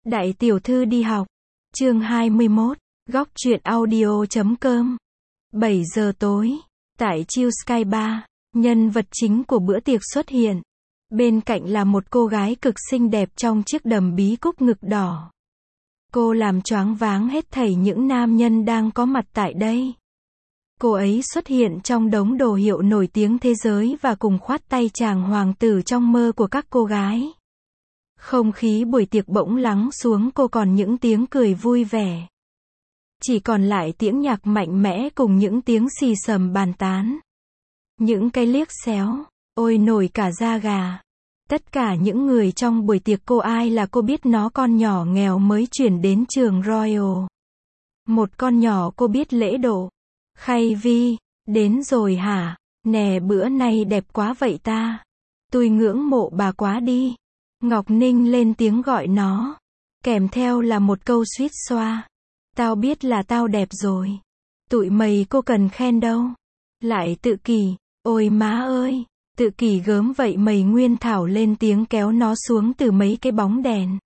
Đại tiểu thư đi học. Chương 21. Góc truyện audio.com. 7 giờ tối. Tại Chill Sky Bar, nhân vật chính của bữa tiệc xuất hiện. Bên cạnh là một cô gái cực xinh đẹp trong chiếc đầm bí cúc ngực đỏ. Cô làm choáng váng hết thảy những nam nhân đang có mặt tại đây. Cô ấy xuất hiện trong đống đồ hiệu nổi tiếng thế giới và cùng khoát tay chàng hoàng tử trong mơ của các cô gái. Không khí buổi tiệc bỗng lắng xuống, cô còn những tiếng cười vui vẻ. Chỉ còn lại tiếng nhạc mạnh mẽ cùng những tiếng xì xầm bàn tán. Những cái liếc xéo, ôi nổi cả da gà. Tất cả những người trong buổi tiệc cô ai là cô biết nó con nhỏ nghèo mới chuyển đến trường Royal. Một con nhỏ cô biết lễ độ. Khay Vi, đến rồi hả? Nè bữa nay đẹp quá vậy ta. Tôi ngưỡng mộ bà quá đi. Ngọc Ninh lên tiếng gọi nó. Kèm theo là một câu suýt xoa. Tao biết là tao đẹp rồi. Tụi mày cô cần khen đâu. Lại tự kỷ, ôi má ơi, tự kỷ gớm vậy mày. Nguyên Thảo lên tiếng kéo nó xuống từ mấy cái bóng đèn.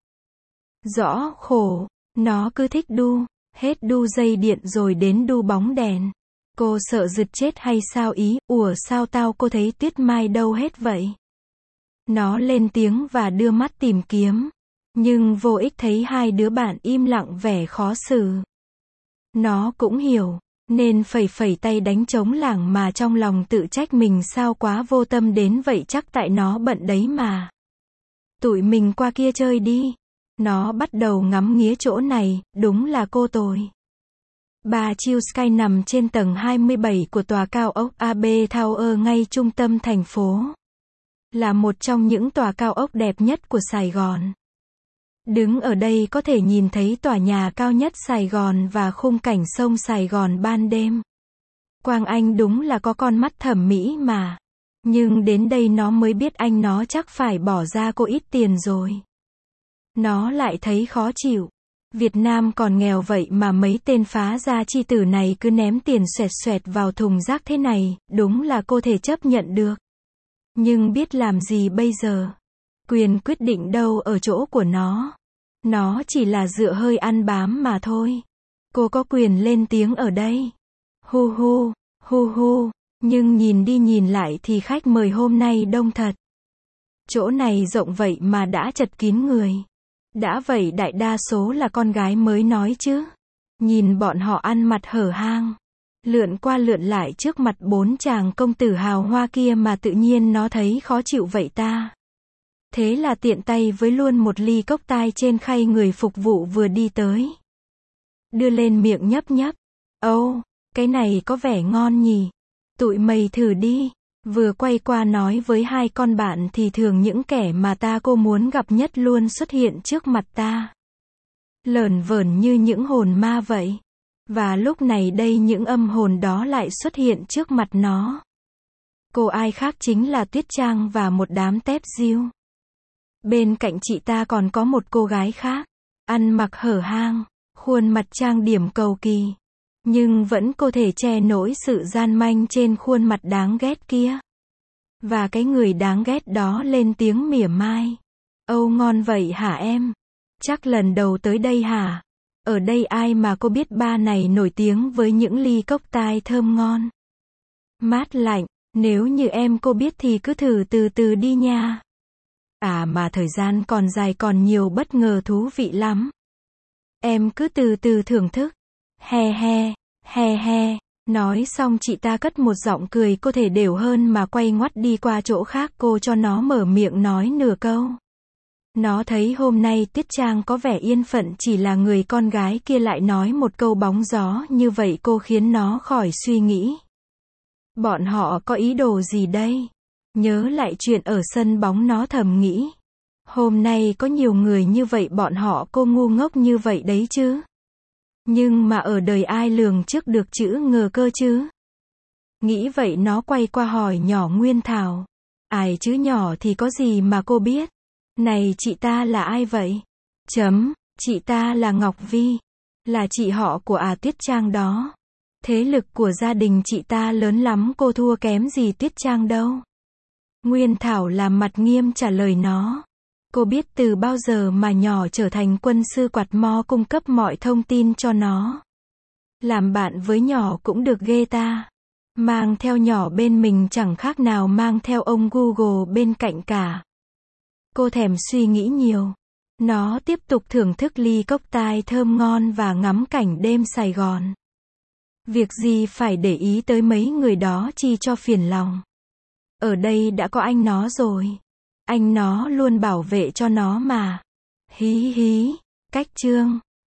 Rõ khổ, nó cứ thích đu, hết đu dây điện rồi đến đu bóng đèn. Cô sợ giật chết hay sao ý, ủa sao tao cô thấy Tuyết Mai đâu hết vậy? Nó lên tiếng và đưa mắt tìm kiếm. Nhưng vô ích, thấy hai đứa bạn im lặng vẻ khó xử. Nó cũng hiểu, nên phẩy phẩy tay đánh trống lảng mà trong lòng tự trách mình sao quá vô tâm đến vậy, chắc tại nó bận đấy mà. Tụi mình qua kia chơi đi. Nó bắt đầu ngắm nghía chỗ này, đúng là cô tồi. Bà Chill Sky nằm trên tầng 27 của tòa cao ốc AB Tower ngay trung tâm thành phố. Là một trong những tòa cao ốc đẹp nhất của Sài Gòn. Đứng ở đây có thể nhìn thấy tòa nhà cao nhất Sài Gòn và khung cảnh sông Sài Gòn ban đêm. Quang Anh đúng là có con mắt thẩm mỹ mà. Nhưng đến đây nó mới biết anh nó chắc phải bỏ ra cô ít tiền rồi. Nó lại thấy khó chịu. Việt Nam còn nghèo vậy mà mấy tên phá gia chi tử này cứ ném tiền xoẹt xoẹt vào thùng rác thế này, đúng là cô thể chấp nhận được. Nhưng biết làm gì bây giờ? Quyền quyết định đâu ở chỗ của nó. Nó chỉ là dựa hơi ăn bám mà thôi. Cô có quyền lên tiếng ở đây. Hu hu, hu hu. Nhưng nhìn đi nhìn lại thì khách mời hôm nay đông thật. Chỗ này rộng vậy mà đã chật kín người. Đã vậy đại đa số là con gái mới nói chứ. Nhìn bọn họ ăn mặc hở hang. Lượn qua lượn lại trước mặt bốn chàng công tử hào hoa kia mà tự nhiên nó thấy khó chịu vậy ta. Thế là tiện tay với luôn một ly cốc tai trên khay người phục vụ vừa đi tới. Đưa lên miệng nhấp nhấp. Âu, cái này có vẻ ngon nhỉ. Tụi mày thử đi. Vừa quay qua nói với hai con bạn thì thường những kẻ mà cô muốn gặp nhất luôn xuất hiện trước mặt ta. Lởn vởn như những hồn ma vậy. Và lúc này đây những âm hồn đó lại xuất hiện trước mặt nó. Cô ai khác chính là Tuyết Trang và một đám tép diêu. Bên cạnh chị ta còn có một cô gái khác. Ăn mặc hở hang, khuôn mặt trang điểm cầu kỳ. Nhưng vẫn có thể che nổi sự gian manh trên khuôn mặt đáng ghét kia. Và cái người đáng ghét đó lên tiếng mỉa mai. Âu ngon vậy hả em? Chắc lần đầu tới đây hả? Ở đây ai mà cô biết ba này nổi tiếng với những ly cốc tai thơm ngon. Mát lạnh, nếu như em cô biết thì cứ thử từ từ đi nha. À mà thời gian còn dài, còn nhiều bất ngờ thú vị lắm. Em cứ từ từ thưởng thức. He he, he he. Nói xong chị ta cất một giọng cười có thể đều hơn mà quay ngoắt đi qua chỗ khác, cô cho nó mở miệng nói nửa câu. Nó thấy hôm nay Tuyết Trang có vẻ yên phận, chỉ là người con gái kia lại nói một câu bóng gió như vậy, cô khiến nó khỏi suy nghĩ. Bọn họ có ý đồ gì đây? Nhớ lại chuyện ở sân bóng nó thầm nghĩ. Hôm nay có nhiều người như vậy, bọn họ cô ngu ngốc như vậy đấy chứ. Nhưng mà ở đời ai lường trước được chữ ngờ cơ chứ? Nghĩ vậy nó quay qua hỏi nhỏ Nguyên Thảo. Ai chứ nhỏ thì có gì mà cô biết? Này chị ta là ai vậy? Chị ta là Ngọc Vi. Là chị họ của Tuyết Trang đó. Thế lực của gia đình chị ta lớn lắm, cô thua kém gì Tuyết Trang đâu. Nguyên Thảo làm mặt nghiêm trả lời nó. Cô biết từ bao giờ mà nhỏ trở thành quân sư quạt mo cung cấp mọi thông tin cho nó. Làm bạn với nhỏ cũng được ghê ta. Mang theo nhỏ bên mình chẳng khác nào mang theo ông Google bên cạnh cả. Cô thèm suy nghĩ nhiều. Nó tiếp tục thưởng thức ly cốc tai thơm ngon và ngắm cảnh đêm Sài Gòn. Việc gì phải để ý tới mấy người đó chi cho phiền lòng. Ở đây đã có anh nó rồi. Anh nó luôn bảo vệ cho nó mà. Hí hí. Cách chương